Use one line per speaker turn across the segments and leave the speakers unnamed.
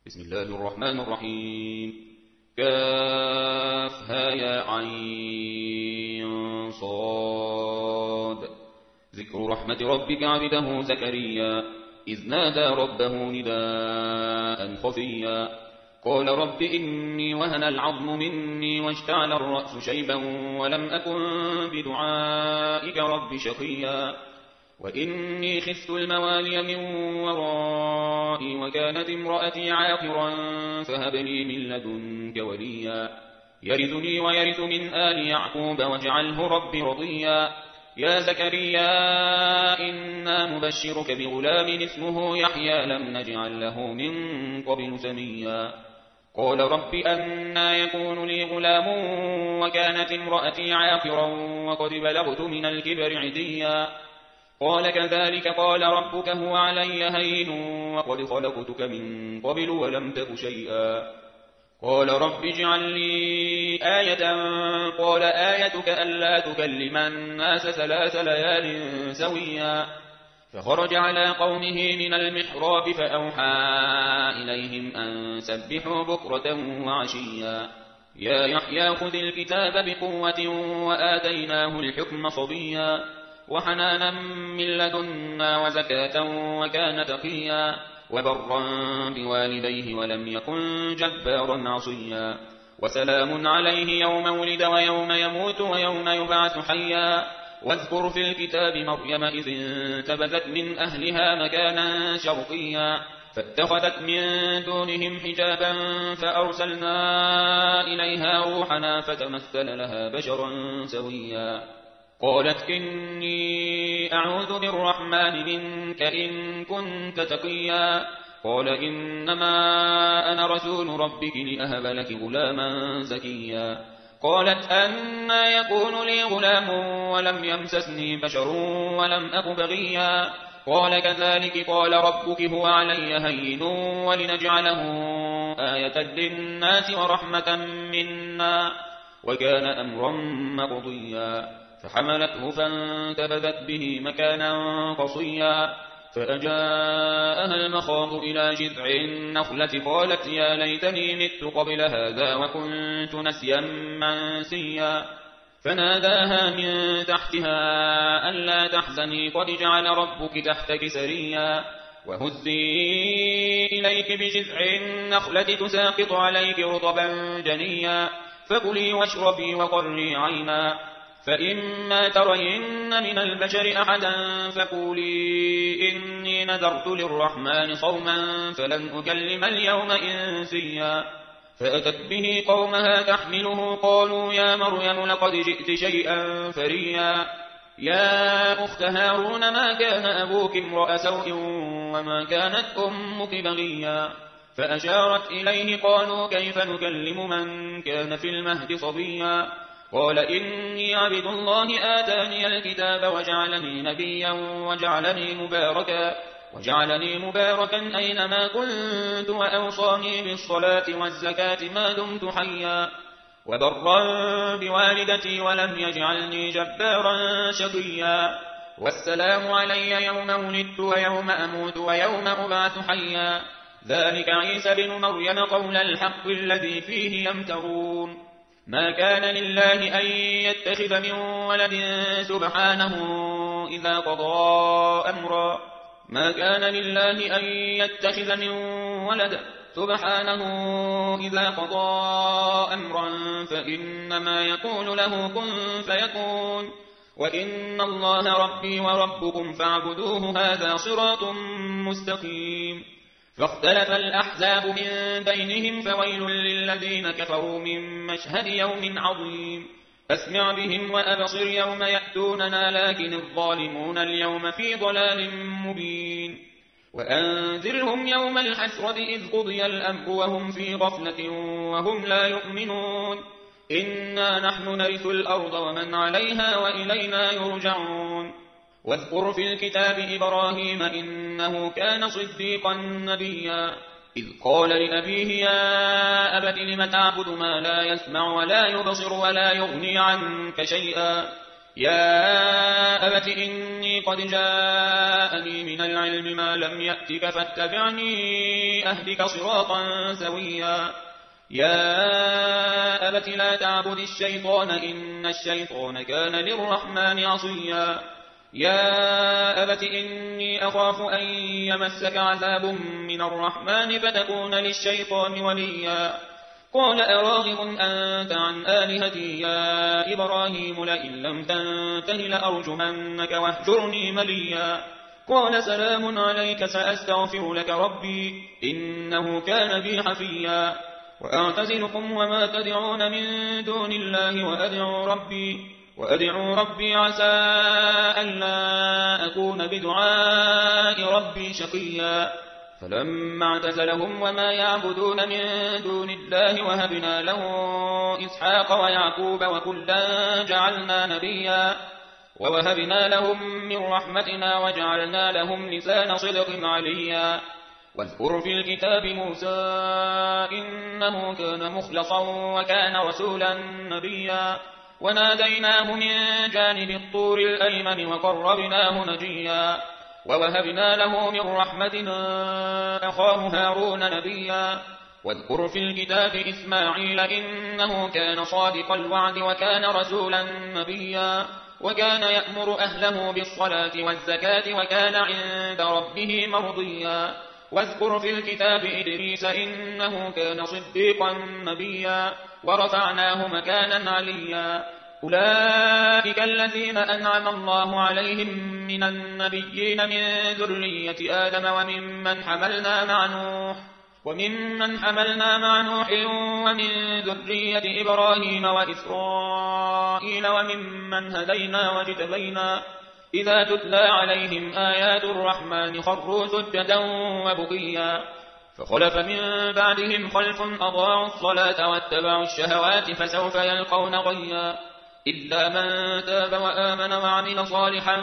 بسم الله الرحمن الرحيم. كافها يا عين صاد. ذكر رحمة ربك عبده زكريا إذ نادى ربه نداء خفيا قال رب إني وهن العظم مني واشتعل الرأس شيبا ولم أكن بدعائك رب شقيا وإني خفت الموالي من ورائي وكانت امرأتي عاقرا فهب لي من لدنك وليا يرثني ويرث من آل يعقوب واجعله رب رضيا يا زكريا إنا نبشرك بغلام اسمه يحيى لم نجعل له من قبل سميا قال رب أنى يكون لي غلام وكانت امرأتي عاقرا وقد بلغت من الكبر عتيا قال كذلك قال ربك هو علي هين وقد خلقتك من قبل ولم تك شيئا قال رب اجعل لي آية قال آيتك ألا تكلم الناس 3 ليال سويا فخرج على قومه من المحراب فأوحى إليهم أن سبحوا بكرة وعشيا يا يحيى خذ الكتاب بقوة وآتيناه الحكم صبيا وحنانا من لدنا وزكاة وكان تقيا وبرا بوالديه ولم يكن جبارا عصيا وسلام عليه يوم ولد ويوم يموت ويوم يبعث حيا واذكر في الكتاب مريم إذ انتبذت من أهلها مكانا شرقيا فاتخذت من دونهم حجابا فأرسلنا إليها روحنا فتمثل لها بشرا سويا قالت إني أعوذ بالرحمن منك إن كنت تقيا قال إنما أنا رسول ربك لأهب لك غلاما زكيا قالت أنى يكون لي غلام ولم يمسسني بشر ولم أك بغيا قال كذلك قال ربك هو علي هين ولنجعله آية للناس ورحمة منا وكان أمرا مقضيا فحملته فانتبذت به مكانا قصيا فأجاءها المخاض إلى جذع النخلة قالت يا ليتني مت قبل هذا وكنت نسيا منسيا فناداها من تحتها ألا تحزني قد جعل ربك تحتك سريا وهزي إليك بجذع النخلة تساقط عليك رطبا جنيا فكلي واشربي وقري عينا فإما ترين من البشر أحدا فقولي إني نذرت للرحمن صوما فلن أكلم اليوم إنسيا فأتت به قومها تحمله قالوا يا مريم لقد جئت شيئا فريا يا أخت هارون ما كان أبوك امرأ سوء وما كانت أمك بغيا فأشارت إليه قالوا كيف نكلم من كان في المهد صبيا قال إني عبد الله آتاني الكتاب وجعلني نبيا وجعلني مباركا أينما كنت وأوصاني بالصلاة والزكاة ما دمت حيا وبرا بوالدتي ولم يجعلني جبارا شقيا والسلام علي يوم ولدت ويوم أموت ويوم أبعث حيا ذلك عيسى بن مريم قول الحق الذي فيه يمترون ما كان لله أن يتخذ من ولد سبحانه إذا قضى أمرا ما كان لله أن يتخذ من ولد سبحانه إذا قضى أمرا فإنما يقول له كن فيكون وإن الله ربي وربكم فاعبدوه هذا صراط مستقيم فاختلف الأحزاب من بينهم فويل للذين كفروا من مشهد يوم عظيم أسمع بهم وأبصر يوم يأتوننا لكن الظالمون اليوم في ضلال مبين وأنذرهم يوم الحسرة إذ قضي الأمر وهم في غفلة وهم لا يؤمنون إنا نحن نرث الأرض ومن عليها وإلينا يرجعون واذكر في الكتاب إبراهيم إنه كان صديقا نبيا إذ قال لأبيه يا أبت لم تعبد ما لا يسمع ولا يبصر ولا يغني عنك شيئا يا أبت إني قد جاءني من العلم ما لم يأتك فاتبعني أهدك صراطا سويا يا أبت لا تعبد الشيطان إن الشيطان كان للرحمن عصيا يا أبت إني أخاف أن يمسك عذاب من الرحمن فتكون للشيطان وليا قال أراغب أنت عن آلهتي يا إبراهيم لئن لم تنته لأرجمنك واهجرني مليا قال سلام عليك سأستغفر لك ربي إنه كان بي حفيا وأعتزلكم وما تدعون من دون الله وأدعو ربي عسى ألا أكون بدعاء ربي شقيا فلما اعتزلهم وما يعبدون من دون الله وهبنا له إسحاق ويعقوب وكلا جعلنا نبيا ووهبنا لهم من رحمتنا وجعلنا لهم لسان صدق عليا واذكر في الكتاب موسى إنه كان مخلصا وكان رسولا نبيا وناديناه من جانب الطور الأيمن وقربناه نجيا ووهبنا له من رحمتنا أخاه هارون نبيا واذكر في الكتاب إسماعيل إنه كان صادق الوعد وكان رسولا نبيا وكان يأمر أهله بالصلاة والزكاة وكان عند ربه مرضيا واذكر في الكتاب إدريس إنه كان صديقا نبيا ورفعناه مكانا عليا أولئك الذين أنعم الله عليهم من النبيين من ذرية آدم وممن حملنا مع نوح ومن ذرية إبراهيم وإسرائيل وممن هدينا واجتبينا إذا تتلى عليهم آيات الرحمن خروا سجدا وبكيا فخلف من بعدهم خلف أضاعوا الصلاة واتبعوا الشهوات فسوف يلقون غيا إلا من تاب وآمن وعمل صالحا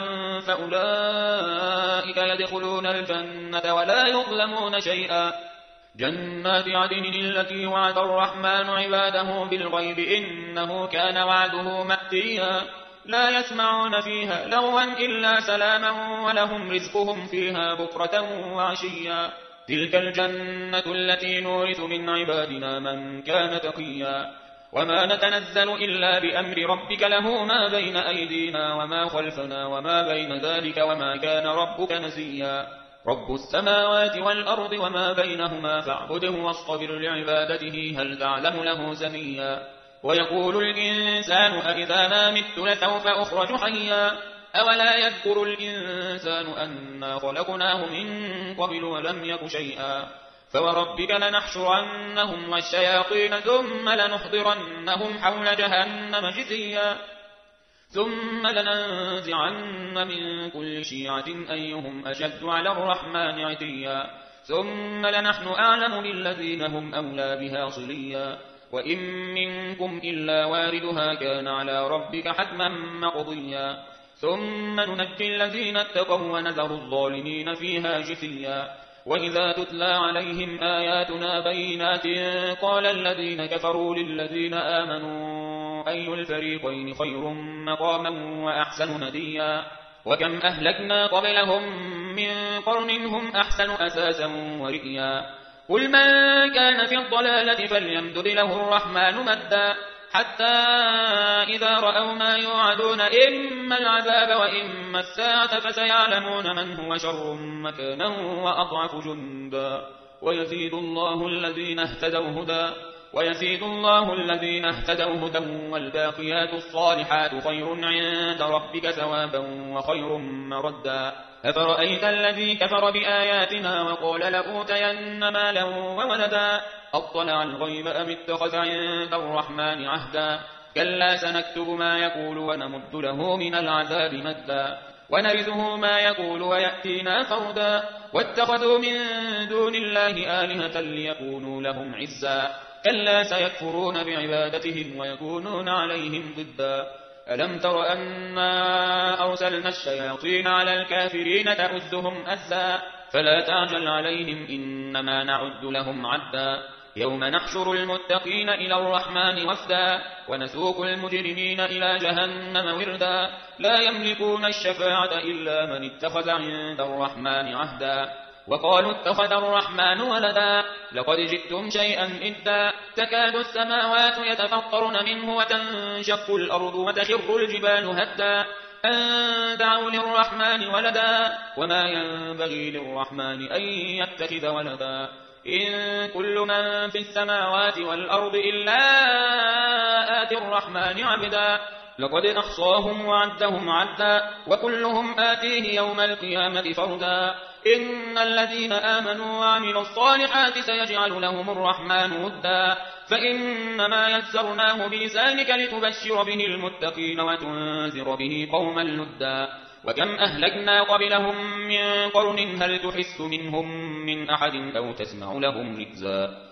فأولئك يدخلون الجنة ولا يظلمون شيئا جنات عدن التي وعد الرحمن عباده بالغيب إنه كان وعده مأتيا لا يسمعون فيها لغوا إلا سلاما ولهم رزقهم فيها بكرة وعشيا تلك الجنة التي نورث من عبادنا من كان تقيا وما نتنزل إلا بأمر ربك له ما بين أيدينا وما خلفنا وما بين ذلك وما كان ربك نسيا رب السماوات والأرض وما بينهما فاعبده واصطبر لعبادته هل تعلم له سميا ويقول الإنسان أإذا ما مت لسوف أخرج حيا أولا يذكر الإنسان أنا خلقناه من قبل ولم يك شيئا فوربك لنحشرنهم والشياطين ثم لنحضرنهم حول جهنم جثيا ثم لننزعن من كل شيعة أيهم أشد على الرحمن عتيا ثم لنحن أعلم بالذين هم أولى بها صليا وإن منكم إلا واردها كان على ربك حتما مقضيا ثم ننجي الذين اتقوا ونذر الظالمين فيها جثيا وإذا تتلى عليهم آياتنا بينات قال الذين كفروا للذين آمنوا أي الفريقين خير مقاما وأحسن نديا وكم أهلكنا قبلهم من قرن هم أحسن أساسا ورئيا قل من كان في الضلالة فليمدد له الرحمن مدا حتى إذا رأوا ما يوعدون إما العذاب وإما الساعة فسيعلمون من هو شر مكانا وأضعف جندا ويزيد الله الذين اهتدوا هدى والباقيات الصالحات خير عند ربك ثوابا وخير مردا أفرأيت الذي كفر بآياتنا وقال لأوتين مالا وولدا أطلع الغيب أم اتخذ عند الرحمن عهدا كلا سنكتب ما يقول ونمد له من العذاب مدا ونرثه ما يقول ويأتينا فردا واتخذوا من دون الله آلهة ليكونوا لهم عزا كلا سيكفرون بعبادتهم ويكونون عليهم ضدا ألم تر أنا أرسلنا الشياطين على الكافرين تؤزهم أزا فلا تعجل عليهم إنما نعد لهم عدا يوم نحشر المتقين إلى الرحمن وفدا ونسوق المجرمين إلى جهنم وردا لا يملكون الشفاعة إلا من اتخذ عند الرحمن عهدا وقالوا اتخذ الرحمن ولدا لقد جئتم شيئا إدا تكاد السماوات يتفطرن منه وتنشق الأرض وتخر الجبال هدا أن دعوا للرحمن ولدا وما ينبغي للرحمن أن يتخذ ولدا إن كل من في السماوات والأرض إلا آتي الرحمن عبدا لقد أحصاهم وعدهم عدا وكلهم آتيه يوم القيامة فردا إن الذين آمنوا وعملوا الصالحات سيجعل لهم الرحمن ودا فإنما يسرناه بلسانك لتبشر به المتقين وتنذر به قوما لدا وكم أهلكنا قبلهم من قرن هل تحس منهم من أحد أو تسمع لهم ركزا